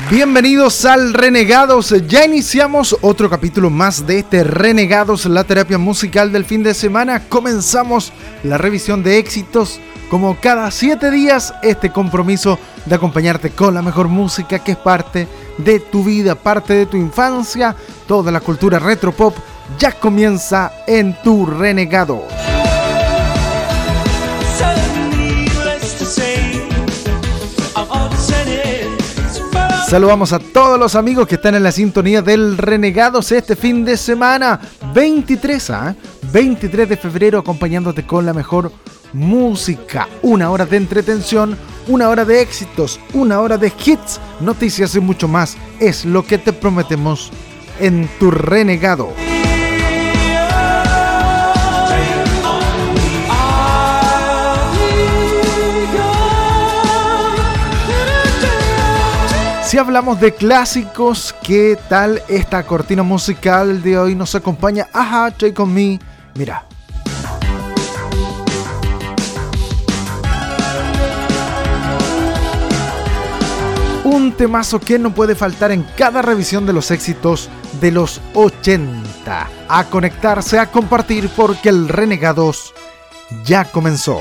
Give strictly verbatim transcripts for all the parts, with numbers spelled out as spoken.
Bienvenidos al Renegados, ya iniciamos otro capítulo más de este Renegados, la terapia musical del fin de semana. Comenzamos la revisión de éxitos, como cada siete días, este compromiso de acompañarte con la mejor música que es parte de tu vida, parte de tu infancia. Toda la cultura retro pop ya comienza en tu Renegados. Saludamos a todos los amigos que están en la sintonía del Renegados este fin de semana veintitrés, ¿eh? veintitrés de febrero, acompañándote con la mejor música. Una hora de entretención, una hora de éxitos, una hora de hits, noticias y mucho más. Es lo que te prometemos en tu Renegado. Si hablamos de clásicos, ¿qué tal esta cortina musical de hoy? Nos acompaña Aha, Take On Me. Mira. Un temazo que no puede faltar en cada revisión de los éxitos de los ochenta. A conectarse, a compartir, porque el Renegados ya comenzó.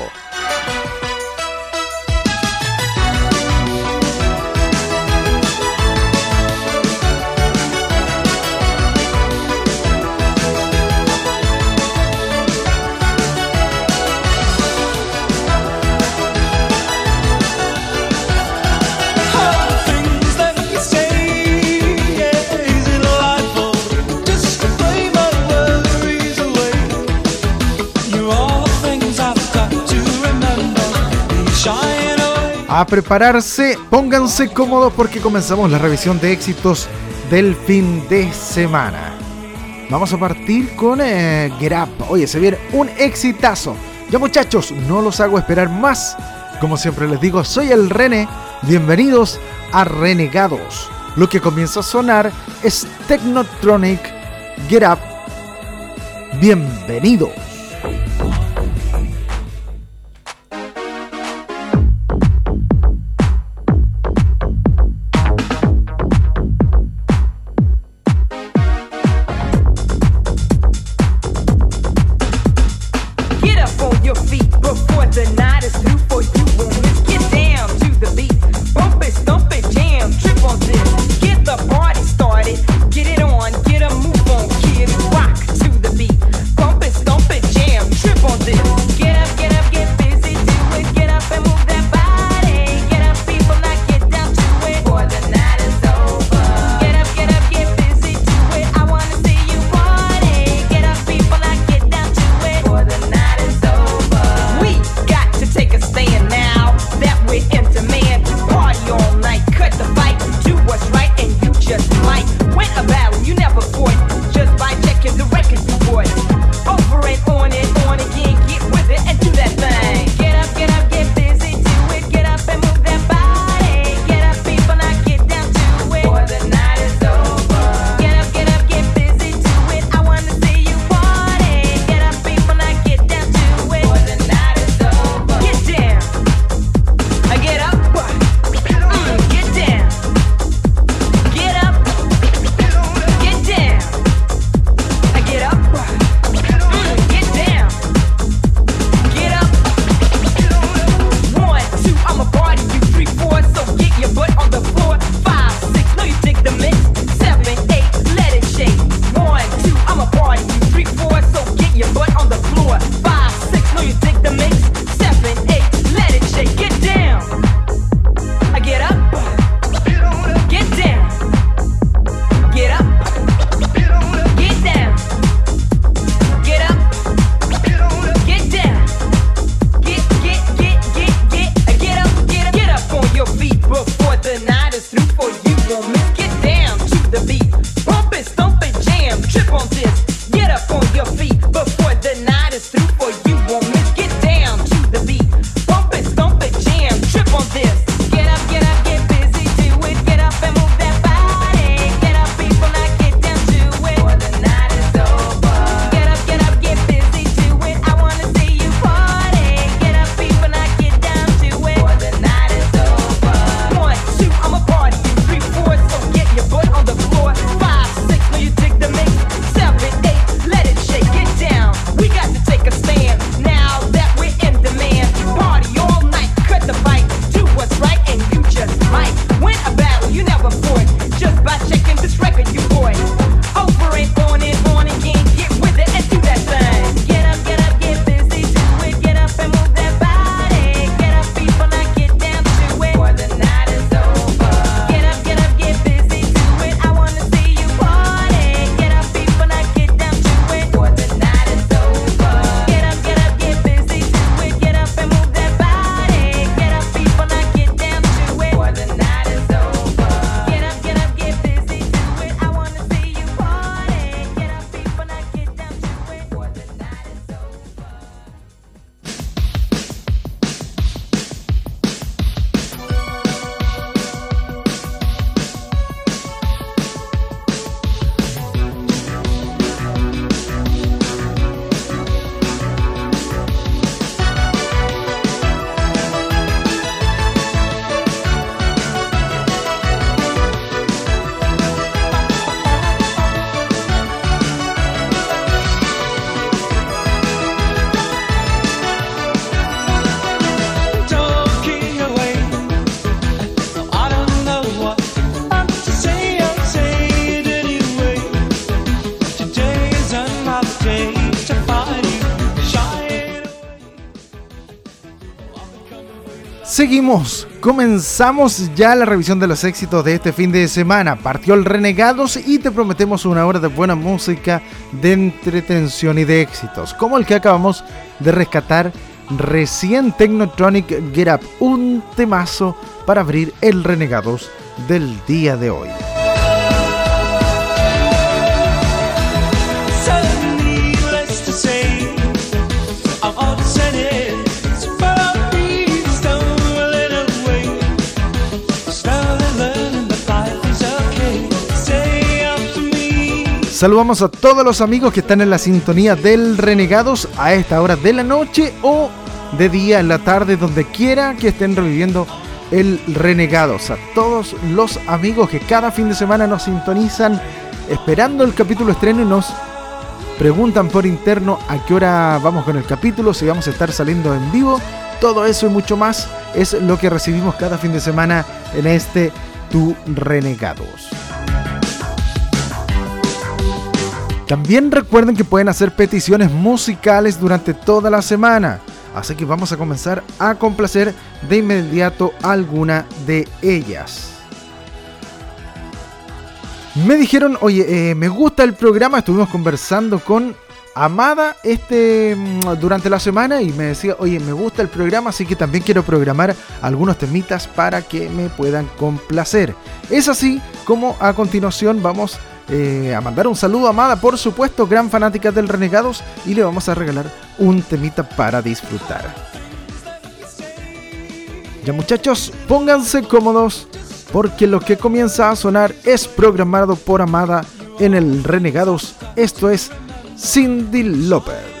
A prepararse, pónganse cómodos porque comenzamos la revisión de éxitos del fin de semana. Vamos a partir con eh, Get Up. Oye, se viene un exitazo. Ya muchachos, no los hago esperar más. Como siempre les digo, soy el René. Bienvenidos a Renegados. Lo que comienza a sonar es Technotronic Get Up. Bienvenidos. Take a stand. Seguimos, comenzamos ya la revisión de los éxitos de este fin de semana. Partió el Renegados y te prometemos una hora de buena música, de entretención y de éxitos, como el que acabamos de rescatar recién, Technotronic Get Up, un temazo para abrir el Renegados del día de hoy. Saludamos a todos los amigos que están en la sintonía del Renegados a esta hora de la noche o de día, en la tarde, donde quiera que estén reviviendo el Renegados. A todos los amigos que cada fin de semana nos sintonizan esperando el capítulo estreno y nos preguntan por interno a qué hora vamos con el capítulo, si vamos a estar saliendo en vivo. Todo eso y mucho más es lo que recibimos cada fin de semana en este Tu Renegados. También recuerden que pueden hacer peticiones musicales durante toda la semana, así que vamos a comenzar a complacer de inmediato alguna de ellas. Me dijeron, oye, eh, me gusta el programa, estuvimos conversando con Amada este durante la semana y me decía, oye, me gusta el programa, así que también quiero programar algunos temitas para que me puedan complacer. Es así como a continuación vamos Eh, a mandar un saludo a Amada, por supuesto, gran fanática del Renegados, y le vamos a regalar un temita para disfrutar. Ya muchachos, pónganse cómodos porque lo que comienza a sonar es programado por Amada en el Renegados. Esto es Cyndi Lauper.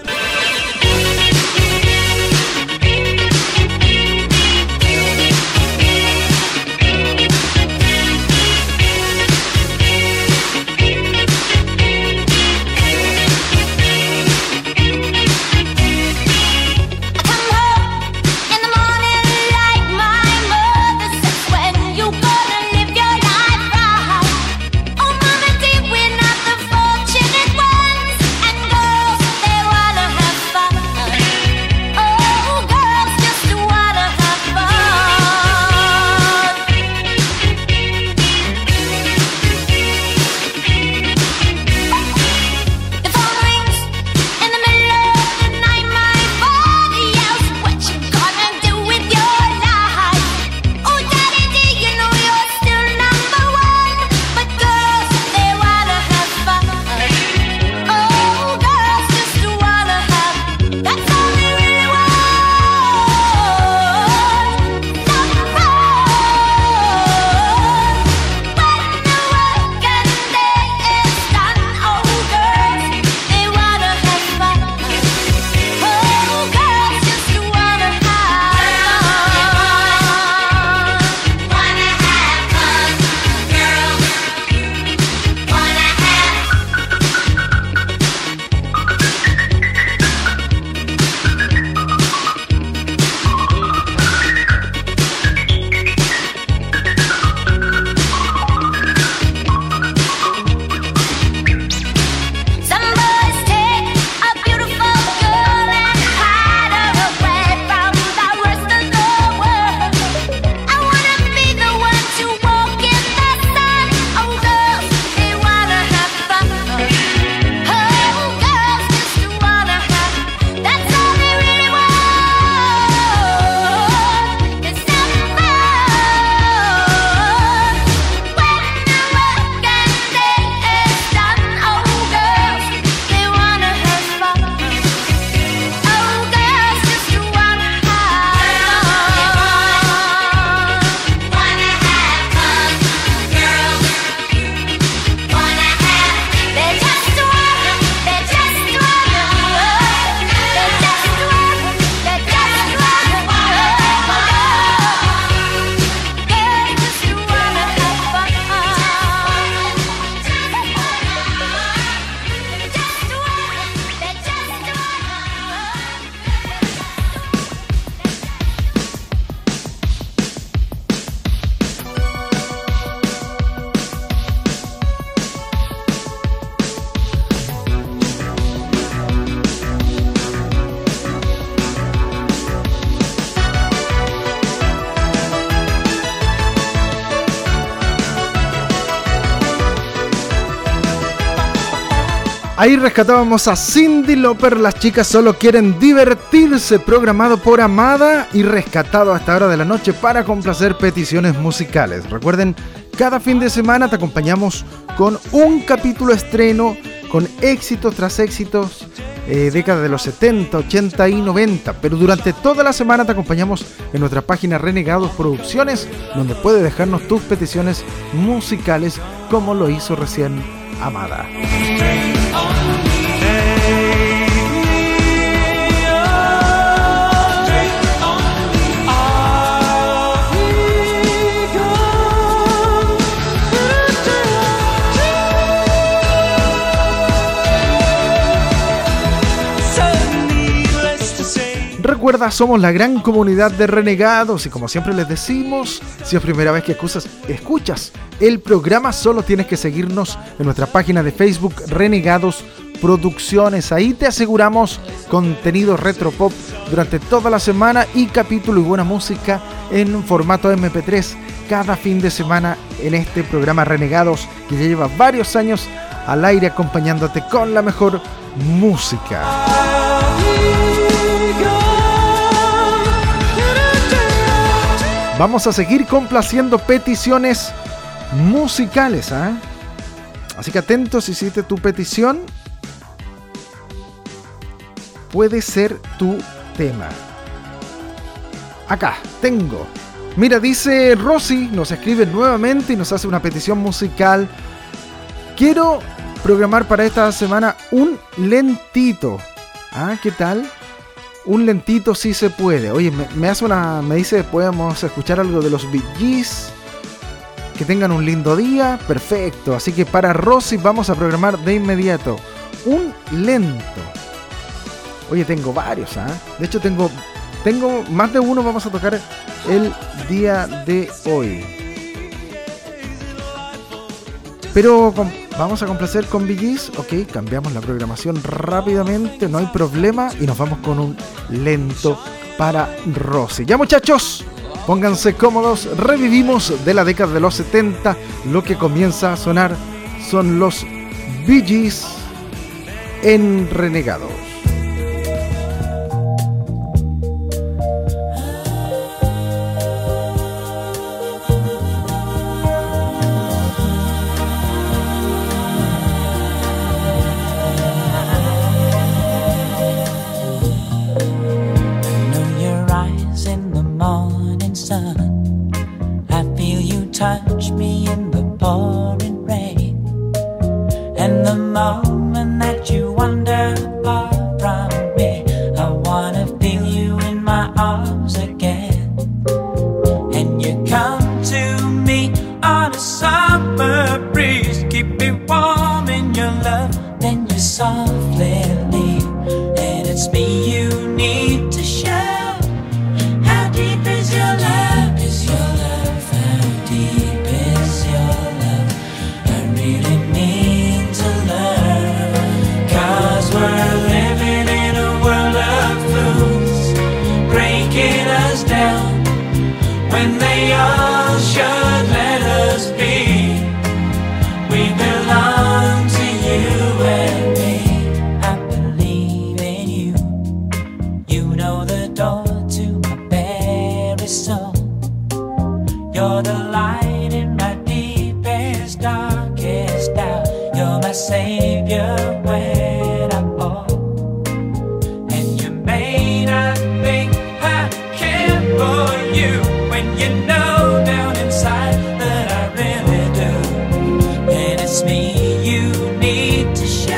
They were Ahí rescatábamos a Cyndi Lauper, Las chicas solo quieren divertirse, programado por Amada y rescatado a esta hora de la noche para complacer peticiones musicales. Recuerden, cada fin de semana te acompañamos con un capítulo estreno, con éxitos tras éxitos, eh, décadas de los setenta, ochenta y noventa. Pero durante toda la semana te acompañamos en nuestra página Renegados Producciones, donde puedes dejarnos tus peticiones musicales, como lo hizo recién Amada. Recuerda, somos la gran comunidad de renegados y como siempre les decimos, si es primera vez que escuchas, escuchas el programa, solo tienes que seguirnos en nuestra página de Facebook Renegados Producciones. Ahí te aseguramos contenido retropop durante toda la semana y capítulo y buena música en formato eme pe tres cada fin de semana en este programa Renegados, que ya lleva varios años al aire acompañándote con la mejor música. Vamos a seguir complaciendo peticiones musicales, ¿eh? Así que atentos, si hiciste tu petición, puede ser tu tema. Acá tengo. Mira, dice Rosy, nos escribe nuevamente y nos hace una petición musical. Quiero programar para esta semana un lentito. Ah, ¿qué tal? Un lentito sí se puede. Oye, me, me hace una. Me dice, podemos escuchar algo de los Bee Gees. Que tengan un lindo día. Perfecto. Así que para Rosy vamos a programar de inmediato un lento. Oye, tengo varios, ¿ah? ¿eh? De hecho, tengo. Tengo más de uno. Vamos a tocar el día de hoy. Pero con, vamos a complacer con Bee Gees. Ok, cambiamos la programación rápidamente, no hay problema. Y nos vamos con un lento para Rosy. Ya, muchachos, pónganse cómodos. Revivimos de la década de los setenta. Lo que comienza a sonar son los Bee Gees en Renegados. Touch me in the pouring rain, and the moment that you wander far from me, I wanna feel you in my arms again. And you come to me on a summer breeze, keep me warm in your love, then you softly leave, and it's me you need to show. How deep is your love? Is your love? How deep is your love? I really need to learn, 'cause we're living in a world of fools, breaking us down when they all should let us be. We belong to you and me. I believe in you. You know the door to my very soul. You're the light in my deepest, darkest doubt. You're my savior when I fall. And you may not think I care for you, when you know down inside that I really do. And it's me you need to show.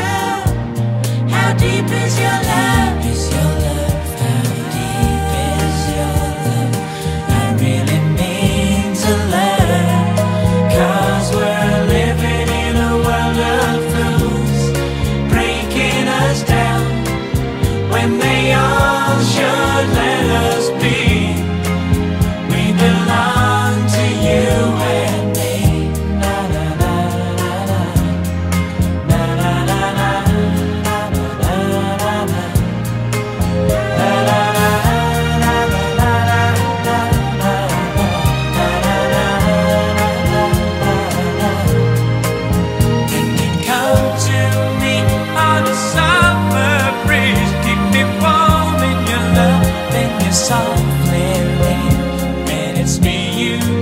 How deep is your love? Is your love? How deep is your love? I really mean to learn, 'cause we're living in a world of fools, breaking us down when they all should let us be. We belong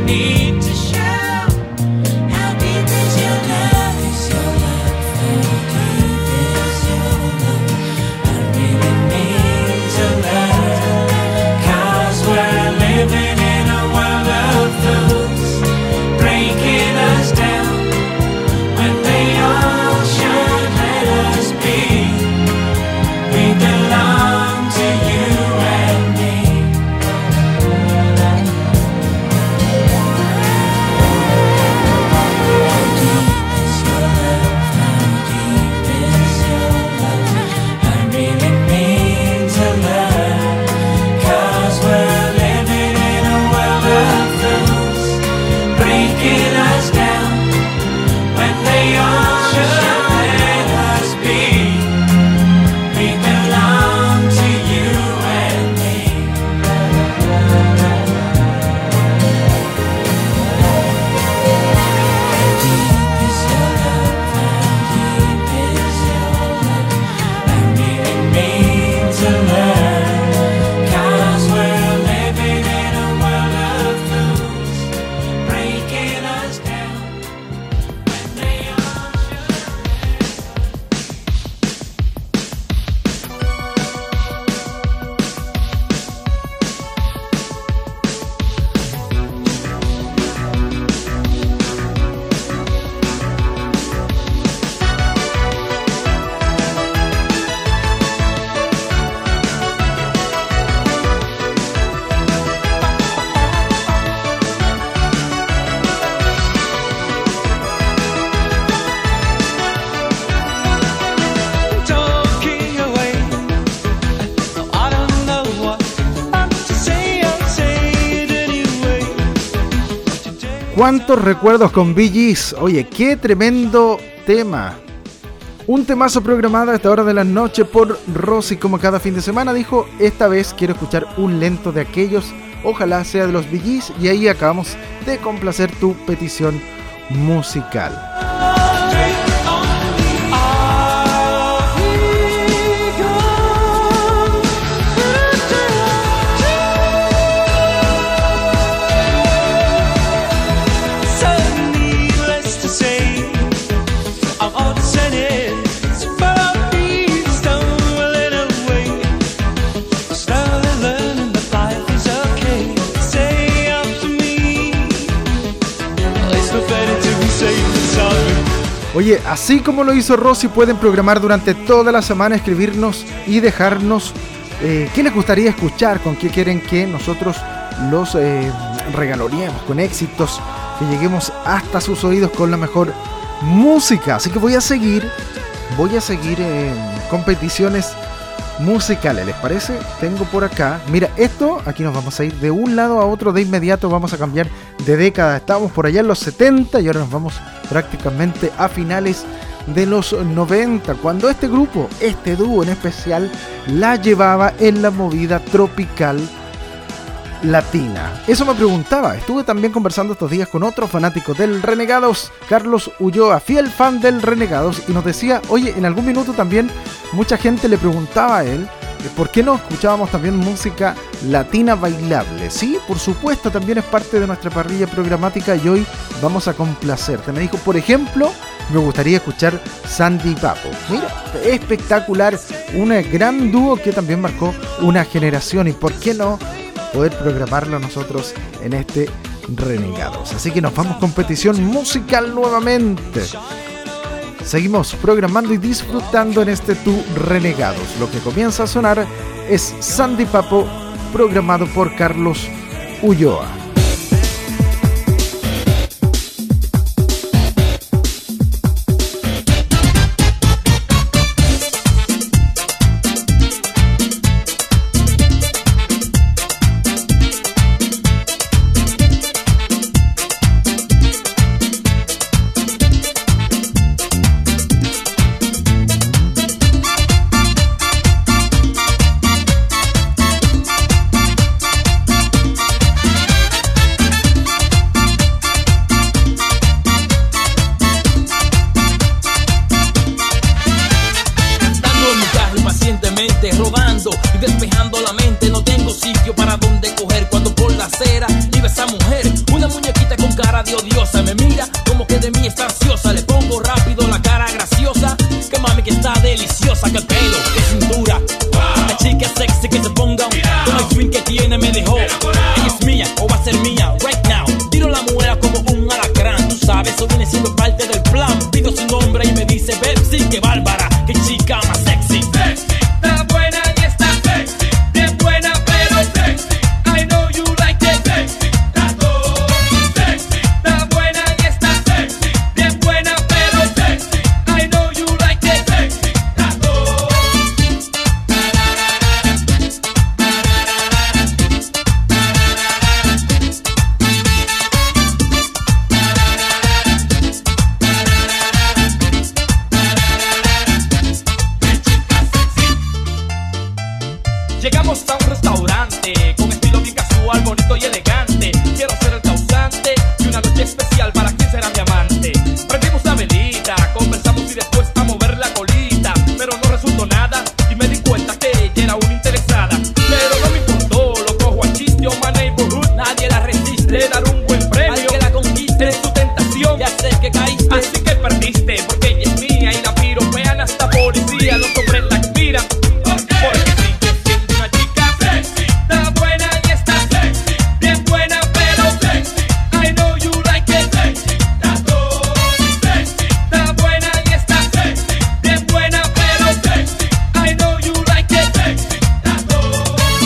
need to show. How deep is your love? Is your love? How deep is your love? I really need to learn. 'Cause we're living in a world of fools, breaking us down when they all should let us be. We belong to you and me. How deep is your love? How deep is your love? I really need to learn. 'Cause we're living in a world of fools, breaking us down when they all should let us be. We belong to you and me. How deep is your love? How deep is your love? I really need to learn. 'Cause we're living in a world of fools, breaking us down when they all talking away. I don't know what to say, I'll say it anyway. ¿Cuántos recuerdos con Bee Gees? Oye, qué tremendo tema. Un temazo programado a esta hora de la noche por Rosy, como cada fin de semana. Dijo, esta vez quiero escuchar un lento de aquellos, ojalá sea de los Bee Gees. Y ahí acabamos de complacer tu petición musical. So needless to say, I'm all saying it's but I'll be stumbling away, slowly learning that life is okay. Say after me, it's no better to be safe than sorry. Oye, así como lo hizo Rosy, pueden programar durante toda la semana, escribirnos y dejarnos eh, qué les gustaría escuchar, con qué quieren que nosotros los eh, regaloreemos con éxitos, que lleguemos hasta sus oídos con la mejor música. Así que voy a seguir, voy a seguir eh, con peticiones musicales, ¿les parece? Tengo por acá, mira, esto, aquí nos vamos a ir de un lado a otro de inmediato, vamos a cambiar de década. Estábamos por allá en los setenta y ahora nos vamos prácticamente a finales de los noventa, cuando este grupo, este dúo en especial, la llevaba en la movida tropical latina. Eso me preguntaba. Estuve también conversando estos días con otro fanático del Renegados, Carlos Ulloa, fiel fan del Renegados, y nos decía, oye, en algún minuto también mucha gente le preguntaba a él ¿por qué no escuchábamos también música latina bailable? Sí, por supuesto, también es parte de nuestra parrilla programática y hoy vamos a complacerte. Me dijo, por ejemplo, me gustaría escuchar Sandy y Papo. Mira, espectacular, un gran dúo que también marcó una generación, y por qué no poder programarlo nosotros en este Renegados. Así que nos vamos con petición musical nuevamente. Seguimos programando y disfrutando en este Tu Renegados. Lo que comienza a sonar es Sandy Papo, programado por Carlos Ulloa. bonito y elegante. Quiero ser el causante de una noche especial para quien será mi amante. Prendimos la velita, conversamos y después a mover la colita, pero no resultó nada y me di cuenta que ella era una interesada. Pero no me importó, lo cojo al chiste, oh my neighborhood, nadie la resiste. Le daré un buen premio al que la conquiste, es tu tentación, ya sé que caíste, así que perdiste, porque ella es mía y la piropean hasta policía, los hombres la admiran. Porque sigue siendo una chica sexy, está buena y está sexy, bien buena pero sexy. I know you like it sexy, está todo sexy, está buena y está sexy, bien buena pero sexy. I know you like it sexy, está todo.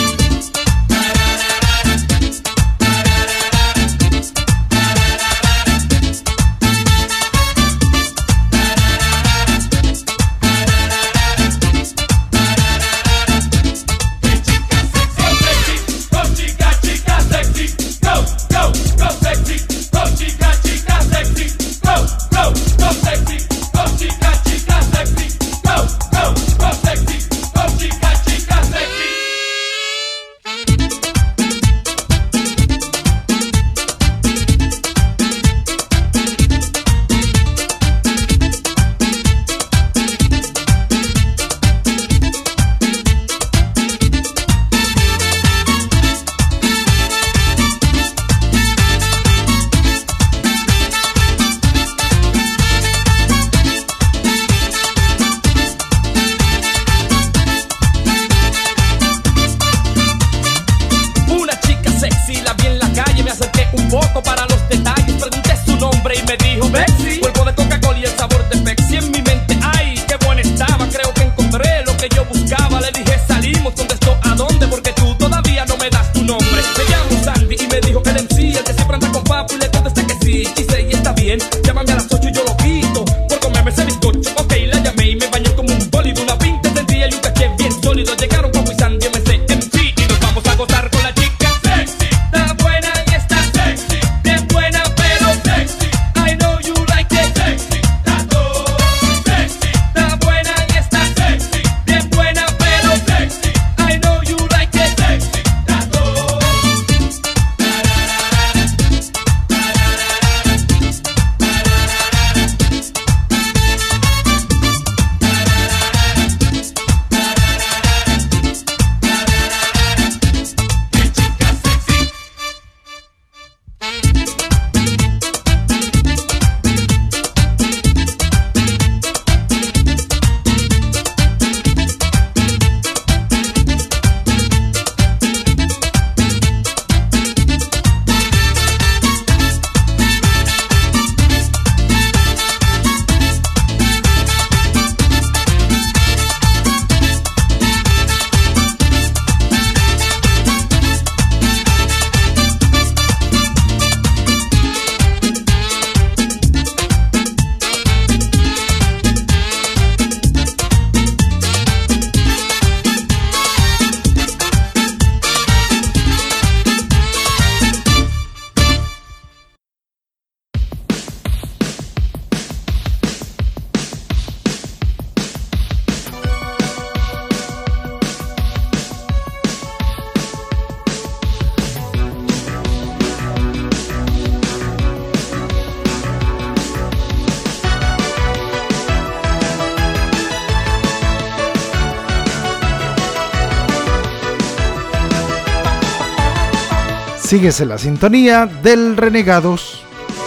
Síguese la sintonía del Renegados.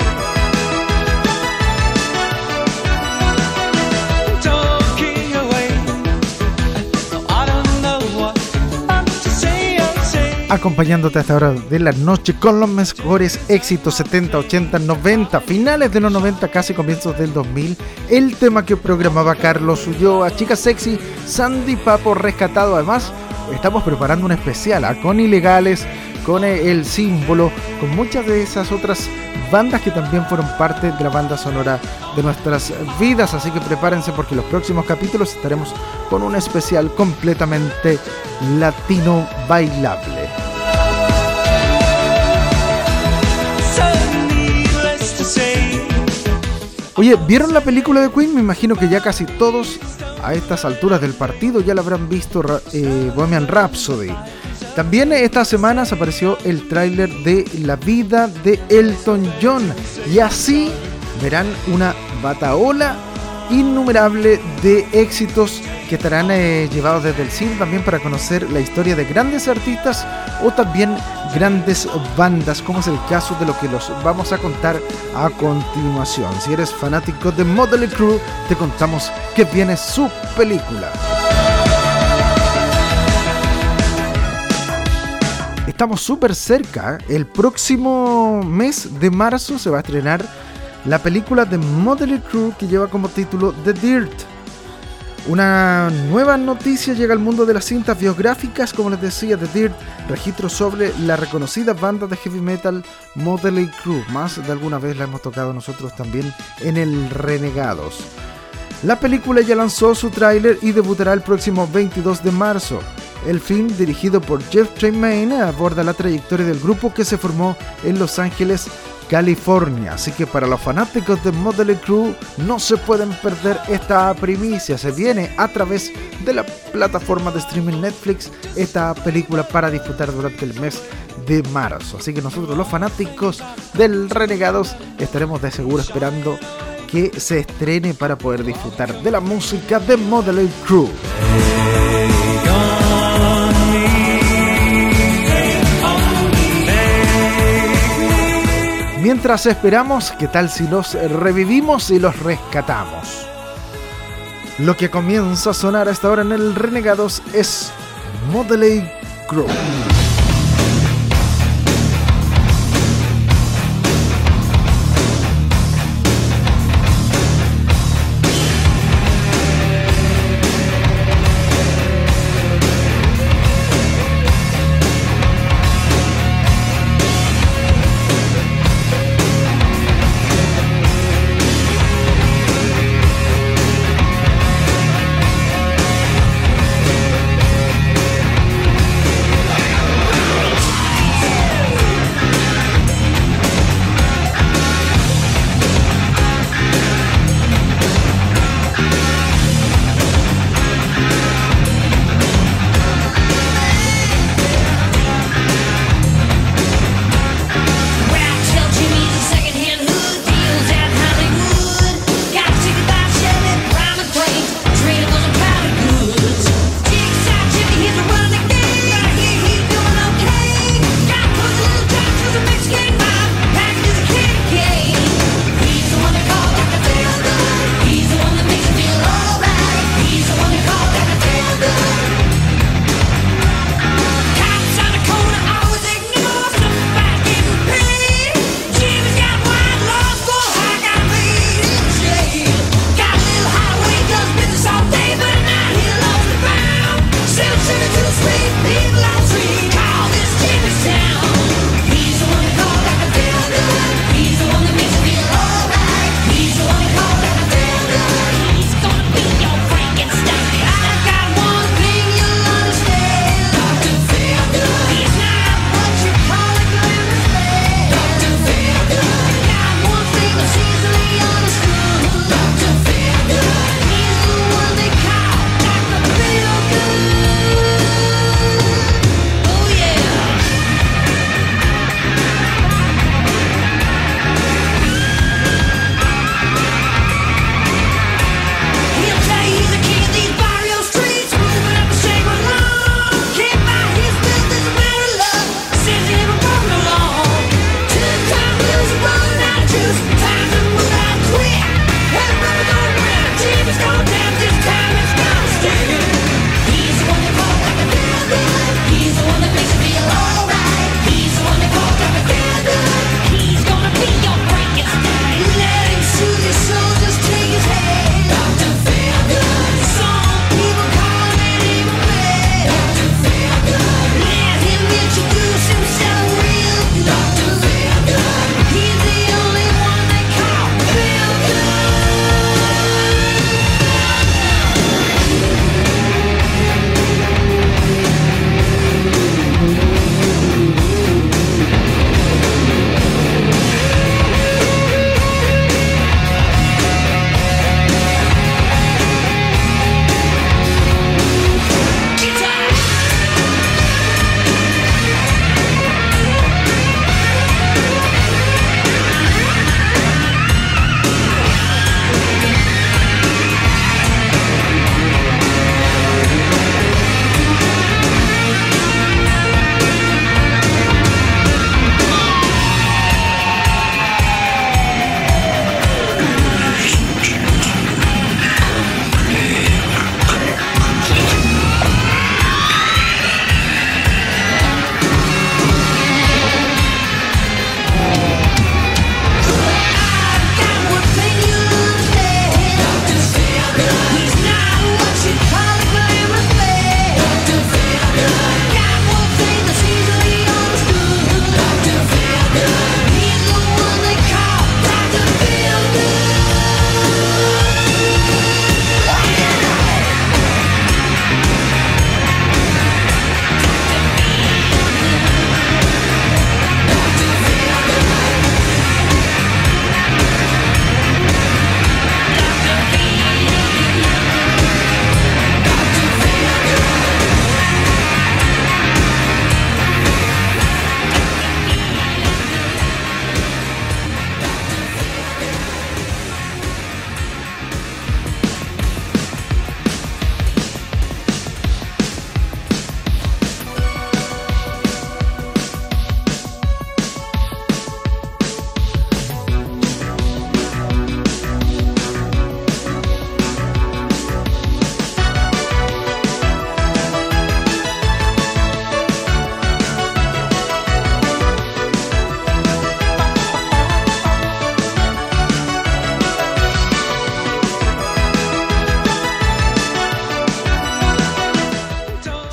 Acompañándote a esta hora de la noche con los mejores éxitos setenta, ochenta, noventa, finales de los noventa, casi comienzos del dos mil. El tema que programaba Carlos Ulloa, Chica Sexy, Sandy Papo rescatado. Además, estamos preparando un especial ¿eh? con Ilegales, con El Símbolo, con muchas de esas otras bandas que también fueron parte de la banda sonora de nuestras vidas. Así que prepárense porque en los próximos capítulos estaremos con un especial completamente latino bailable. Oye, ¿vieron la película de Queen? Me imagino que ya casi todos a estas alturas del partido ya la habrán visto, eh, Bohemian Rhapsody. También esta semana se apareció el tráiler de La vida de Elton John, y así verán una batahola innumerable de éxitos que estarán eh, llevados desde el cine también para conocer la historia de grandes artistas o también grandes bandas, como es el caso de lo que los vamos a contar a continuación. Si eres fanático de Mötley Crüe, te contamos que viene su película. Estamos súper cerca. El próximo mes de marzo se va a estrenar la película de Mötley Crüe que lleva como título The Dirt. Una nueva noticia llega al mundo de las cintas biográficas, como les decía, The Dirt, registro sobre la reconocida banda de heavy metal Mötley Crüe. Más de alguna vez la hemos tocado nosotros también en el Renegados. La película ya lanzó su tráiler y debutará el próximo veintidós de marzo. El film, dirigido por Jeff Tremaine, aborda la trayectoria del grupo que se formó en Los Ángeles, California. Así que para los fanáticos de Mötley Crüe no se pueden perder esta primicia. Se viene a través de la plataforma de streaming Netflix esta película para disfrutar durante el mes de marzo. Así que nosotros, los fanáticos del Renegados, estaremos de seguro esperando que se estrene para poder disfrutar de la música de Mötley Crüe. Mientras esperamos, ¿qué tal si los revivimos y los rescatamos? Lo que comienza a sonar a esta hora en el Renegados es Mötley Crüe.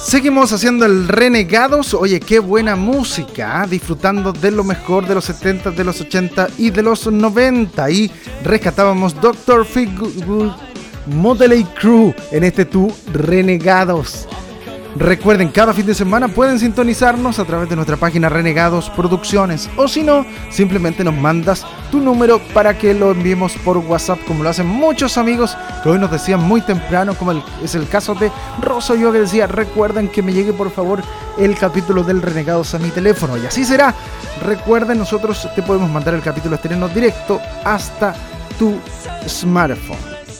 Seguimos haciendo el Renegados. Oye, qué buena música, ¿eh? Disfrutando de lo mejor de los setenta, de los ochenta y de los noventa. Y rescatábamos doctor Feelgood, Motley Crue en este Tu Renegados. Recuerden, cada fin de semana pueden sintonizarnos a través de nuestra página Renegados Producciones, o si no, simplemente nos mandas tu número para que lo enviemos por WhatsApp, como lo hacen muchos amigos que hoy nos decían muy temprano, como el, es el caso de Rosso Yo, que decía: recuerden que me llegue por favor el capítulo del Renegados a mi teléfono, y así será. Recuerden, nosotros te podemos mandar el capítulo estreno directo hasta tu smartphone.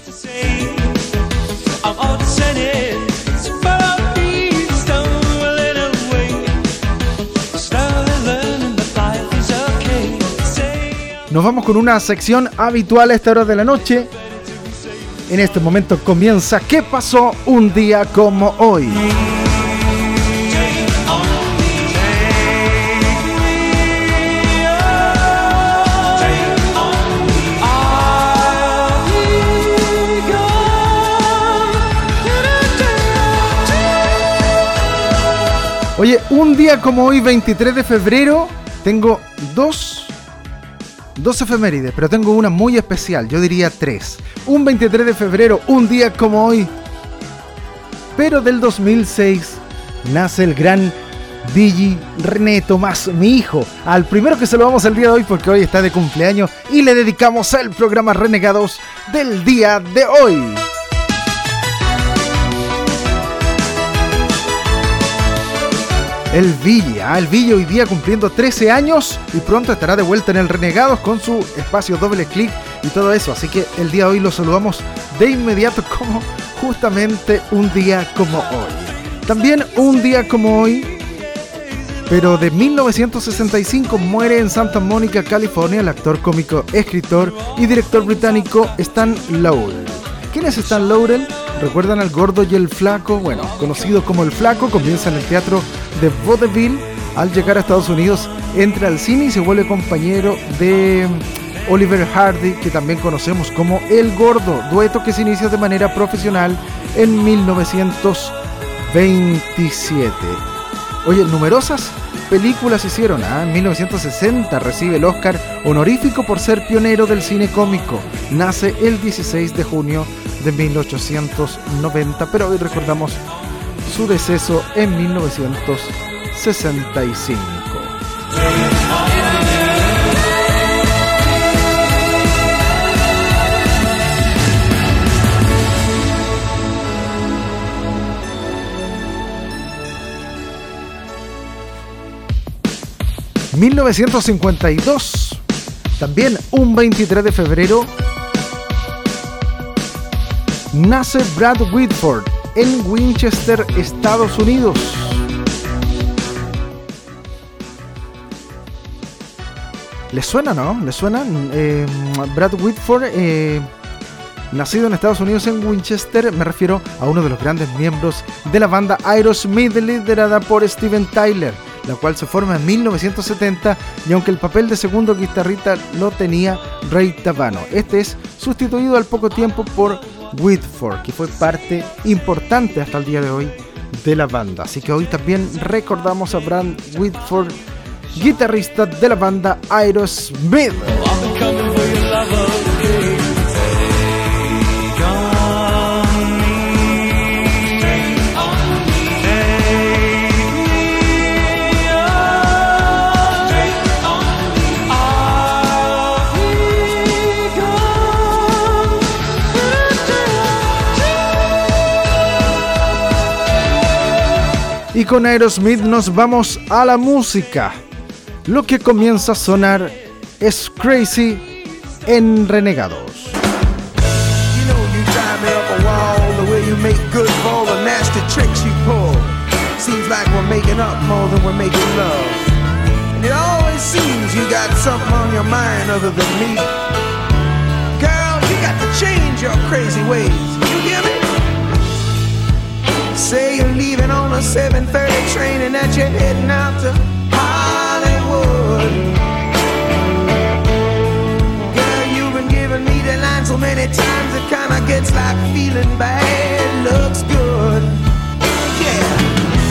Nos vamos con una sección habitual a esta hora de la noche. En este momento comienza ¿Qué pasó un día como hoy? Oye, un día como hoy, veintitrés de febrero, tengo dos... Dos efemérides, pero tengo una muy especial, yo diría tres. Un veintitrés de febrero, un día como hoy, pero del dos mil seis, nace el gran D J René Tomás, mi hijo. Al primero que saludamos el día de hoy porque hoy está de cumpleaños y le dedicamos el programa Renegados del día de hoy. El Villa, el Villa hoy día cumpliendo trece años y pronto estará de vuelta en el Renegados con su espacio doble clic y todo eso. Así que el día de hoy lo saludamos de inmediato como justamente un día como hoy. También un día como hoy, pero de mil novecientos sesenta y cinco, muere en Santa Mónica, California, el actor, cómico, escritor y director británico Stan Laurel. ¿Quién es Stan Laurel? ¿Recuerdan al gordo y el flaco? Bueno, conocido como el Flaco, comienza en el teatro de vaudeville. Al llegar a Estados Unidos, entra al cine y se vuelve compañero de Oliver Hardy, que también conocemos como El Gordo, dueto que se inicia de manera profesional en mil novecientos veintisiete. Oye, numerosas películas se hicieron. ¿eh? En mil novecientos sesenta recibe el Oscar honorífico por ser pionero del cine cómico. Nace el dieciséis de junio de mil ochocientos noventa, pero hoy recordamos su deceso en mil novecientos sesenta y cinco. mil novecientos cincuenta y dos, también un veintitrés de febrero, nace Brad Whitford en Winchester, Estados Unidos. ¿Les suena, no? ¿Les suena? Eh, Brad Whitford, eh, nacido en Estados Unidos en Winchester, me refiero a uno de los grandes miembros de la banda Aerosmith, liderada por Steven Tyler, la cual se forma en mil novecientos setenta, y aunque el papel de segundo guitarrista lo tenía Ray Tabano, este es sustituido al poco tiempo por Whitford, que fue parte importante hasta el día de hoy de la banda. Así que hoy también recordamos a Brad Whitford, guitarrista de la banda Aerosmith. Y con Aerosmith nos vamos a la música. Lo que comienza a sonar es Crazy en Renegados. You know you drive me up a wall, the way you make good for all the nasty tricks you pull. Seems like we're making up more than we're making love. And it always seems you got something on your mind other than me. Girl, you got to change your crazy ways. You hear me? Say you're leaving on a seven thirty train and that you're heading out to Hollywood. Girl, you've been giving me the line so many times it kinda gets like feeling bad looks good. Yeah.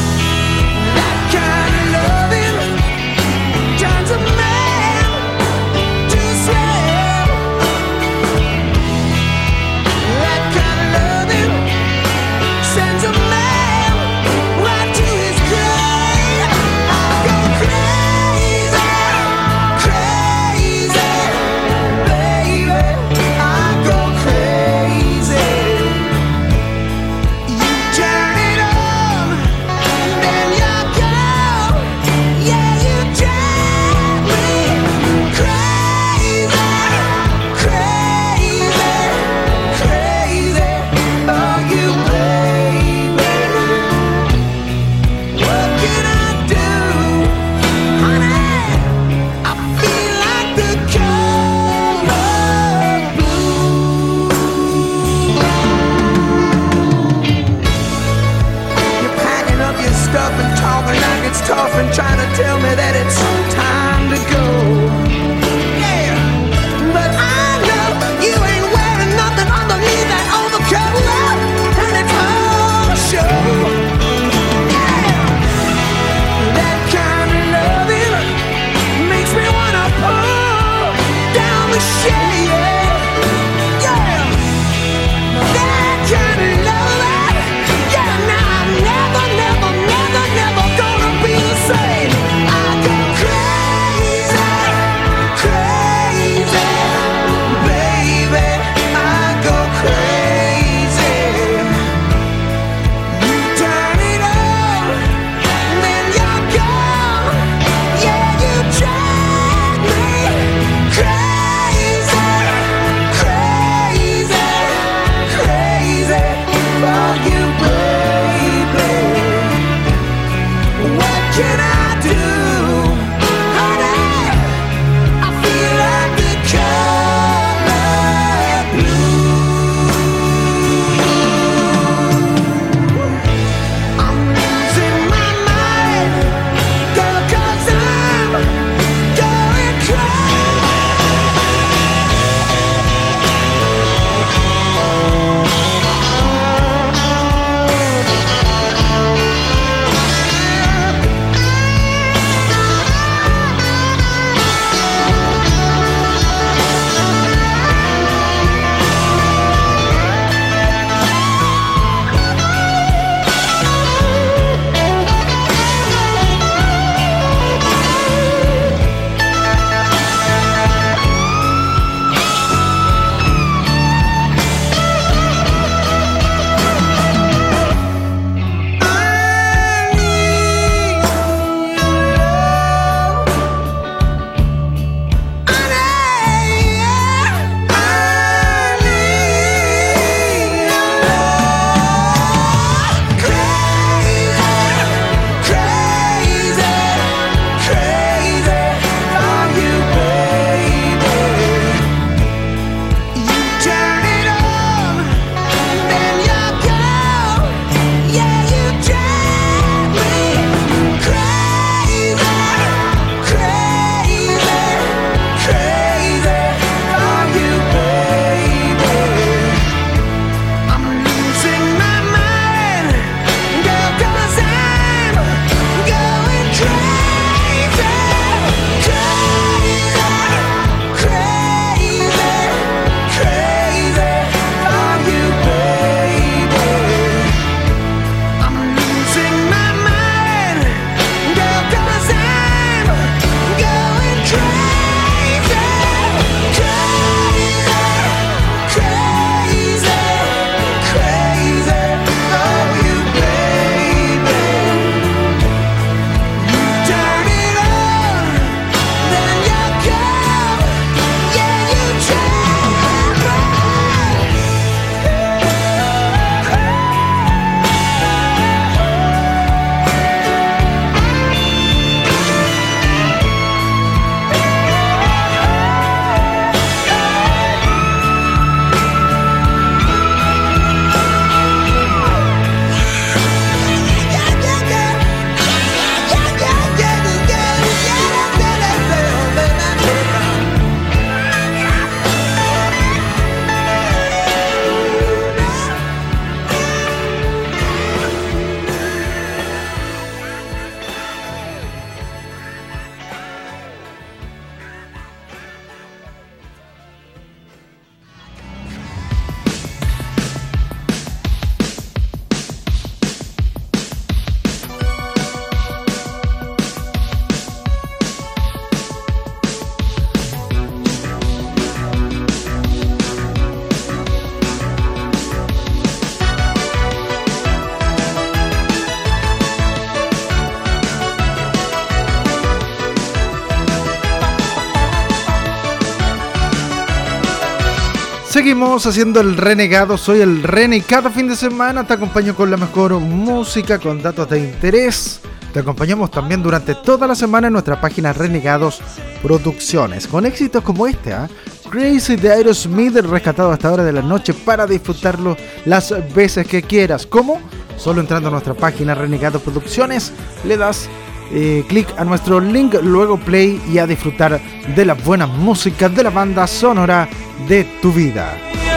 Seguimos haciendo el renegado, soy el Rene y cada fin de semana te acompaño con la mejor música, con datos de interés. Te acompañamos también durante toda la semana en nuestra página Renegados Producciones, con éxitos como este, ¿eh? Crazy de Aerosmith, rescatado hasta hora de la noche para disfrutarlo las veces que quieras. ¿Cómo? Solo entrando a nuestra página Renegados Producciones, le das eh, clic a nuestro link, luego play y a disfrutar de la buena música de la banda sonora de tu vida.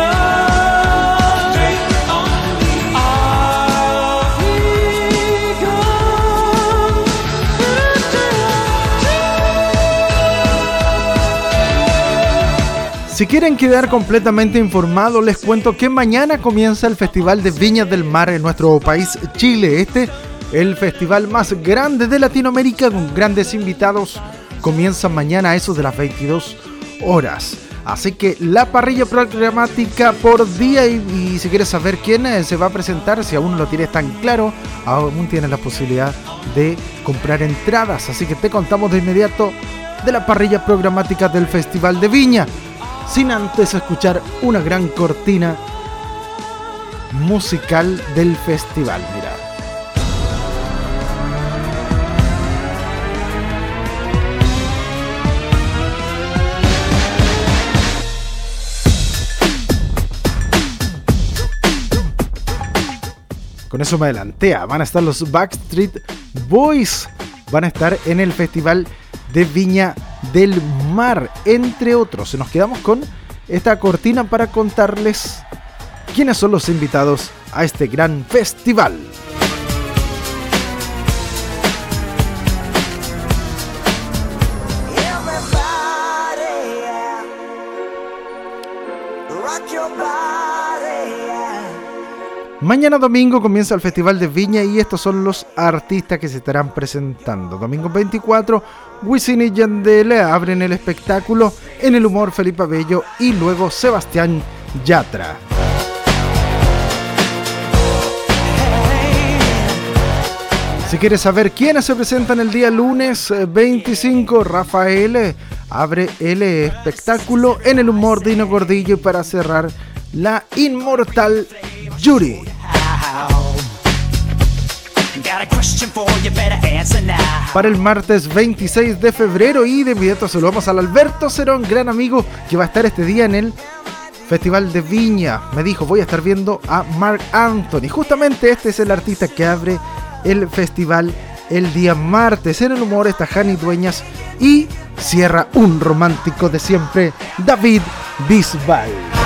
Si quieren quedar completamente informados, les cuento que mañana comienza el Festival de Viña del Mar en nuestro país, Chile. Este, el festival más grande de Latinoamérica, con grandes invitados, comienza mañana a eso de las veintidós horas. Así que la parrilla programática por día y, y si quieres saber quién se va a presentar, si aún no lo tienes tan claro, aún tienes la posibilidad de comprar entradas. Así que te contamos de inmediato de la parrilla programática del Festival de Viña, sin antes escuchar una gran cortina musical del festival. Mirad. Con eso me adelanté, van a estar los Backstreet Boys, van a estar en el Festival de Viña del Mar, entre otros. Nos quedamos con esta cortina para contarles quiénes son los invitados a este gran festival. Mañana domingo comienza el Festival de Viña y estos son los artistas que se estarán presentando. Domingo veinticuatro, Wisin y Yandel abren el espectáculo, En el Humor Felipe Abello y luego Sebastián Yatra. Si quieres saber quiénes se presentan el día lunes veinticinco, Rafael abre el espectáculo, En el Humor Dino Gordillo y para cerrar la inmortal Yuri. Para el martes veintiséis de febrero y de inmediato saludamos al Alberto Cerón, gran amigo que va a estar este día en el Festival de Viña. Me dijo, voy a estar viendo a Marc Anthony. Justamente este es el artista que abre el festival el día martes. En el humor está Jani Dueñas y cierra un romántico de siempre, David Bisbal.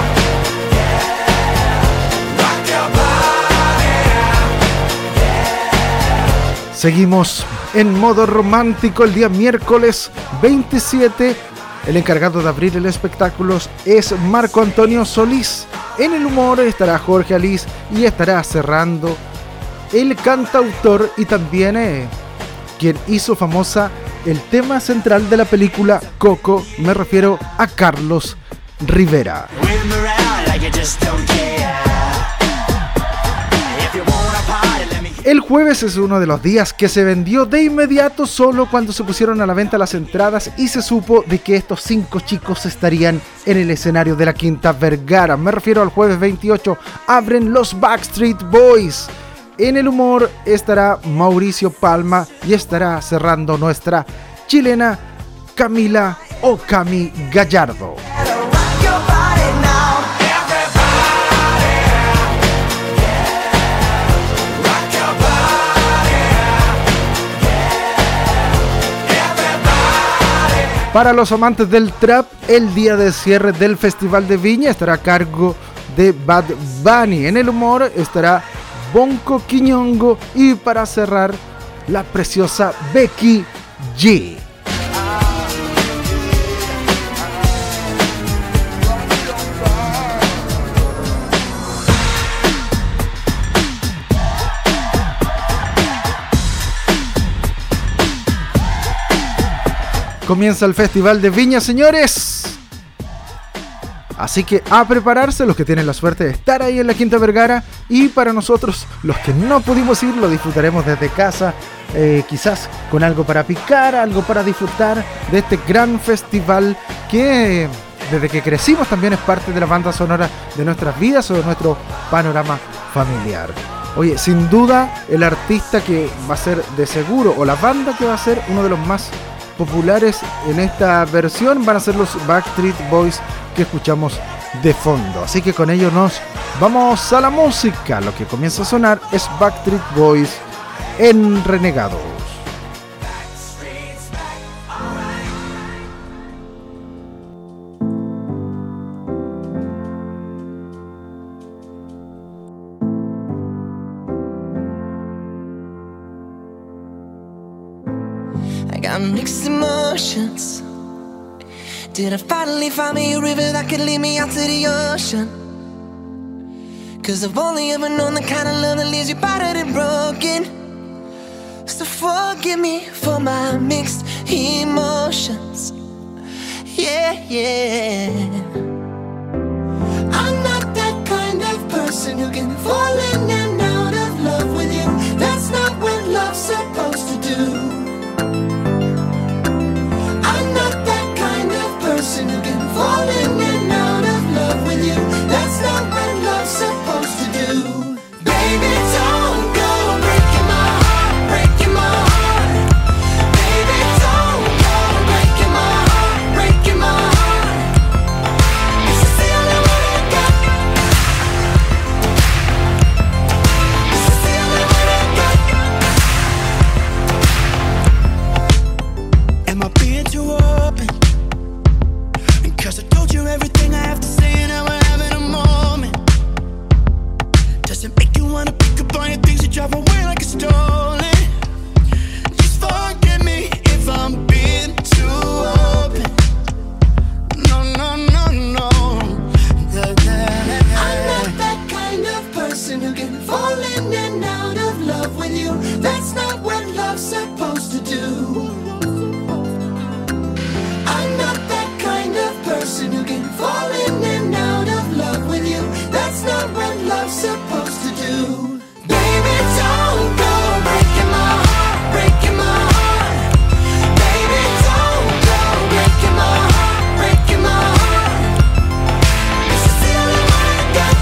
Seguimos en modo romántico el día miércoles veintisiete. El encargado de abrir el espectáculo es Marco Antonio Solís. En el humor estará Jorge Alís y estará cerrando el cantautor y también eh, quien hizo famosa el tema central de la película Coco. Me refiero a Carlos Rivera. El jueves es uno de los días que se vendió de inmediato solo cuando se pusieron a la venta las entradas y se supo de que estos cinco chicos estarían en el escenario de la Quinta Vergara. Me refiero al jueves veintiocho, abren los Backstreet Boys. En el humor estará Mauricio Palma y estará cerrando nuestra chilena Camila o Cami Gallardo. Para los amantes del trap, el día de cierre del Festival de Viña estará a cargo de Bad Bunny. En el humor estará Bonco Quiñongo y para cerrar, la preciosa Becky G. Comienza el Festival de Viña, señores. Así que a prepararse, los que tienen la suerte de estar ahí en la Quinta Vergara, y para nosotros, los que no pudimos ir, lo disfrutaremos desde casa, eh, quizás con algo para picar, algo para disfrutar de este gran festival que desde que crecimos también es parte de la banda sonora de nuestras vidas o de nuestro panorama familiar. Oye, sin duda el artista que va a ser de seguro, o la banda que va a ser uno de los más populares en esta versión, van a ser los Backstreet Boys que escuchamos de fondo. Así que con ello nos vamos a la música. Lo que comienza a sonar es Backstreet Boys en Renegados. I got mixed emotions. Did I finally find me a river that could lead me out to the ocean? Cause I've only ever known the kind of love that leaves you battered and broken. So forgive me for my mixed emotions. Yeah, yeah. I'm not that kind of person who can fall in and out of love with you. That's not what love's supposed to do. Person who can fall in and out of love with you. That's not what love's supposed to do. Baby, don't go breaking my heart, breaking my heart. Baby, don't go breaking my heart, breaking my heart. This is the only one I got. This is the only one I got. Am I being too open? Cause I told you everything I have to say and now we're having a moment. Does it make you wanna pick up all your things and drive away like it's stolen? Just forgive me if I'm being too open. No, no, no, no. I'm not that kind of person who can fall in and out of love with you. That's not what love's supposed to do. I'm not that kind of person who can fall in and out of love with you. That's not what love's supposed to do. Baby, don't go breaking my heart, breaking my heart. Baby, don't go breaking my heart, breaking my heart. This is the only one I got.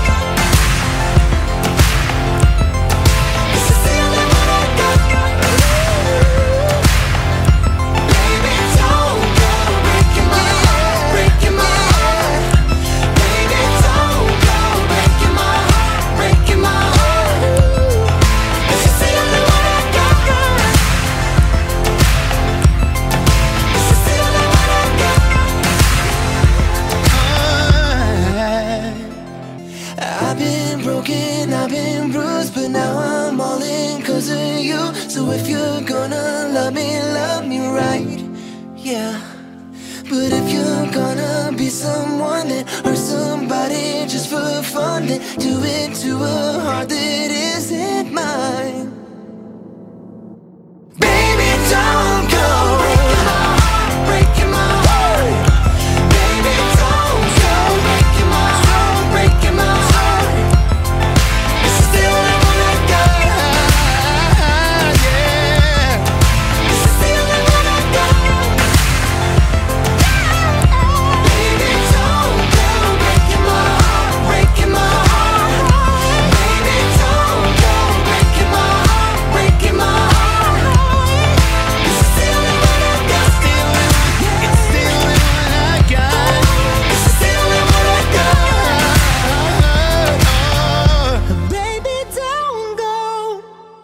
This is the only one I got. Baby, don't go breaking my heart, breaking my heart. Baby, don't go breaking my heart, breaking my heart. This is the only one I got. This is the only one I got. I've been broken, I've been bruised, but now I'm all in cause of you. So if you're gonna love me, love me right, yeah. But if you're gonna be someone that hurts somebody just for fun, then do it to a heart that isn't mine. Baby, don't go breaking my heart, breaking my heart. Baby, don't go breaking my heart, breaking my heart. This is the only one I got, yeah. This is the only one I got. Baby, don't go breaking my heart, breaking my heart. Baby, don't go breaking my heart, breaking my heart. This is the only one I got. It's the only one I got. This is the only one I got. Baby, don't go.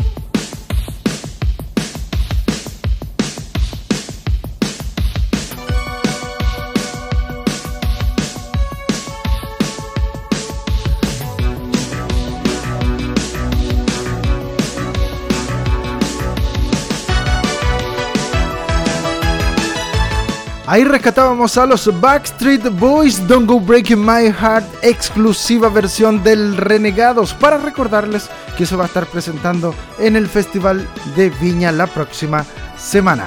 Ahí rescatábamos a los Backstreet Boys, Don't Go Breaking My Heart, exclusiva versión del Renegados, para recordarles que se va a estar presentando en el Festival de Viña la próxima semana.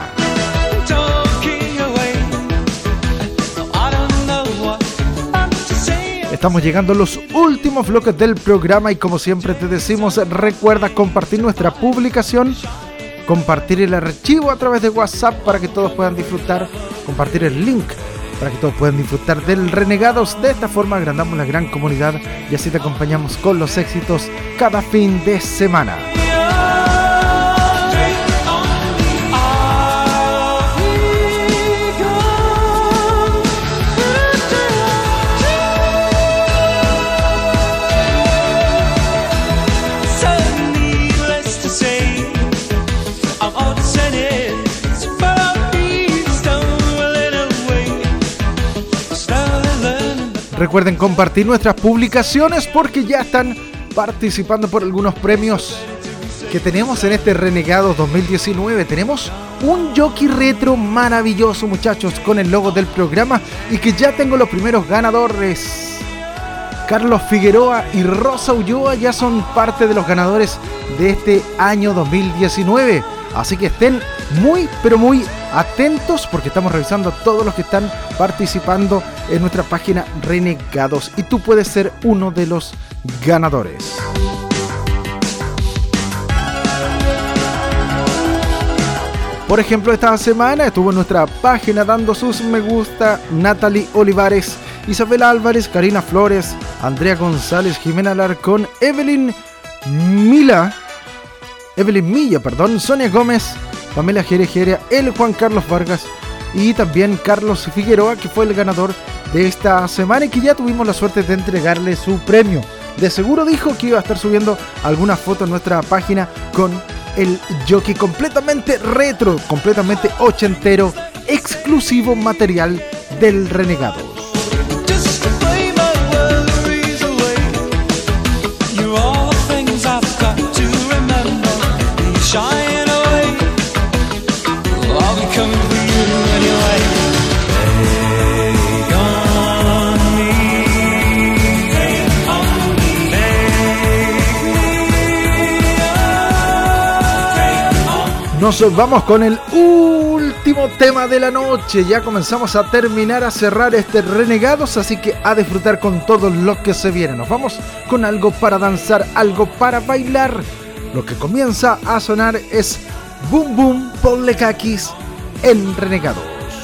Estamos llegando a los últimos bloques del programa y como siempre te decimos, recuerda compartir nuestra publicación, compartir el archivo a través de WhatsApp para que todos puedan disfrutar, compartir el link para que todos puedan disfrutar del Renegados. De esta forma agrandamos la gran comunidad y así te acompañamos con los éxitos cada fin de semana. Recuerden compartir nuestras publicaciones porque ya están participando por algunos premios que tenemos en este Renegados dos mil diecinueve. Tenemos un jockey retro maravilloso, muchachos, con el logo del programa y que ya tengo los primeros ganadores. Carlos Figueroa y Rosa Ulloa ya son parte de los ganadores de este año dos mil diecinueve. Así que estén muy, pero muy atentos porque estamos revisando a todos los que están participando en nuestra página Renegados y tú puedes ser uno de los ganadores. Por ejemplo, esta semana estuvo en nuestra página dando sus me gusta Natalie Olivares, Isabel Álvarez, Karina Flores, Andrea González, Jimena Alarcón, Evelyn Mila, Evelyn Milla, perdón, Sonia Gómez, Pamela Jerejeria, el Juan Carlos Vargas y también Carlos Figueroa, que fue el ganador de esta semana y que ya tuvimos la suerte de entregarle su premio. De seguro dijo que iba a estar subiendo alguna foto en nuestra página con el jockey completamente retro, completamente ochentero, exclusivo material del Renegado. Nos vamos con el último tema de la noche. Ya comenzamos a terminar, a cerrar este Renegados, así que a disfrutar con todo lo que se viene. Nos vamos con algo para danzar, algo para bailar. Lo que comienza a sonar es Boom Boom Ponle Caquis en Renegados.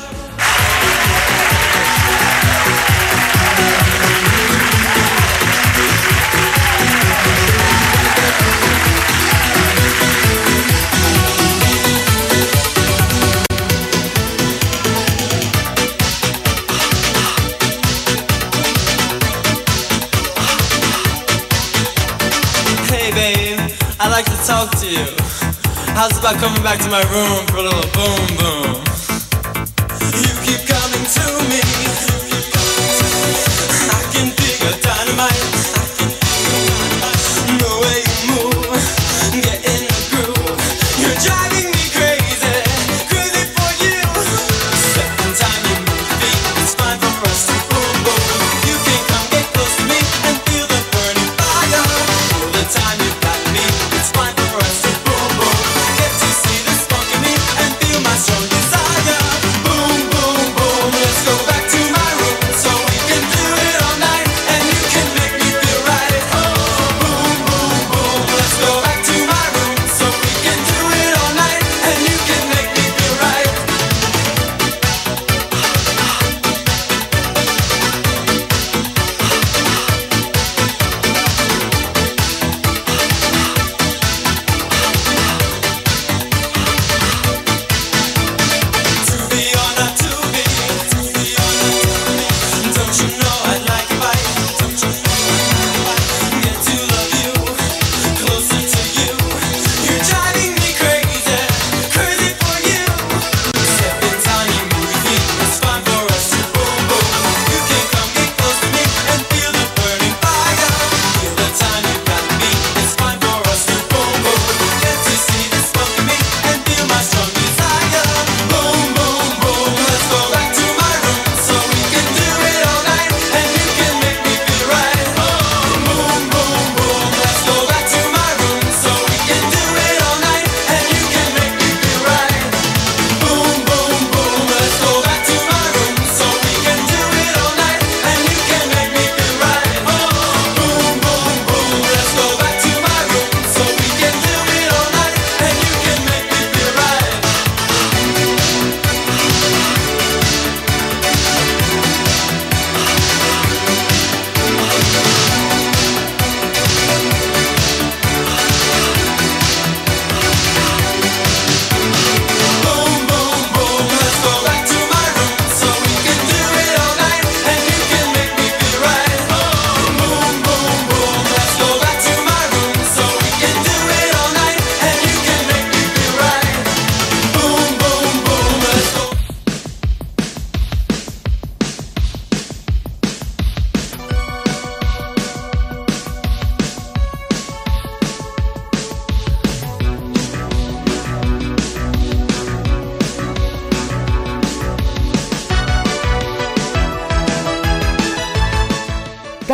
I'd like to talk to you. How's about coming back to my room for a little boom boom? You keep coming to me. I can dig a dynamite. The way you move, get in the groove. You're driving me crazy, crazy for you. Second time you move your feet, it's fine for us to boom boom. You can come get close to me and feel the burning fire. All the time you got me. It's fine for us to boom boom. Get to see the spark in me and feel my strong desire.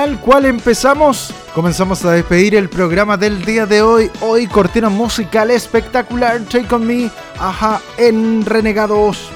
tal cual empezamos, comenzamos a despedir el programa del día de hoy. Hoy cortina musical espectacular, Take On Me, ajá, en Renegados.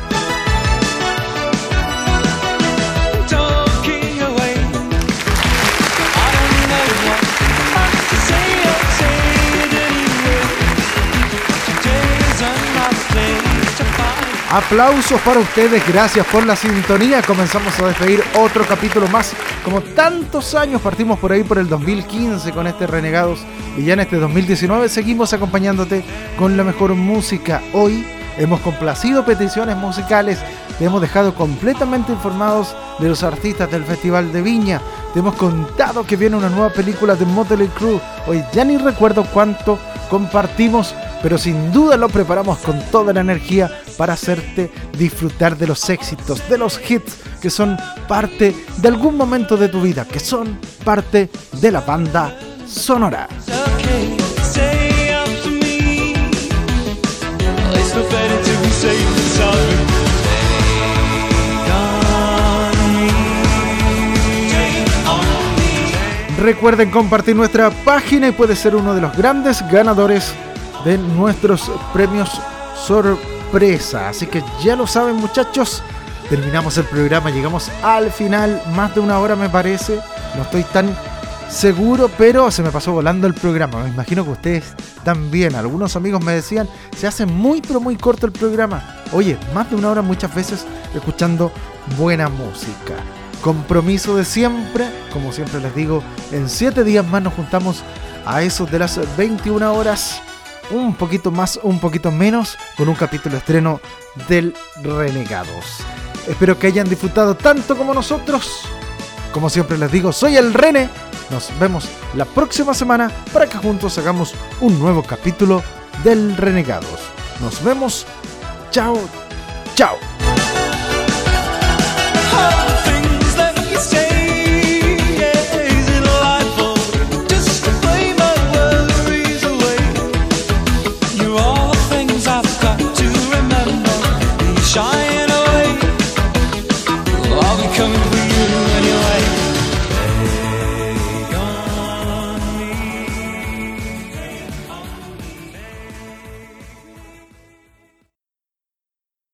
Aplausos para ustedes, gracias por la sintonía. Comenzamos a despedir otro capítulo más. Como tantos años, partimos por ahí por el dos mil quince con este Renegados y ya en este dos mil diecinueve seguimos acompañándote con la mejor música. Hoy hemos complacido peticiones musicales, te hemos dejado completamente informados de los artistas del Festival de Viña, te hemos contado que viene una nueva película de Mötley Crüe. Hoy ya ni recuerdo cuánto compartimos, pero sin duda lo preparamos con toda la energía para hacerte disfrutar de los éxitos, de los hits que son parte de algún momento de tu vida, que son parte de la banda sonora. Recuerden compartir nuestra página y puedes ser uno de los grandes ganadores de nuestros premios sorpresa. Así que ya lo saben, muchachos, terminamos el programa, llegamos al final, más de una hora me parece, no estoy tan seguro, pero se me pasó volando el programa. Me imagino que ustedes también. Algunos amigos me decían, se hace muy pero muy corto el programa. Oye, más de una hora muchas veces escuchando buena música. Compromiso de siempre, como siempre les digo, en siete días más nos juntamos a eso de las veintiuna horas, un poquito más, un poquito menos, con un capítulo estreno del Renegados. Espero que hayan disfrutado tanto como nosotros. Como siempre les digo, soy el Rene. Nos vemos la próxima semana para que juntos hagamos un nuevo capítulo del Renegados. Nos vemos. Chao, chao.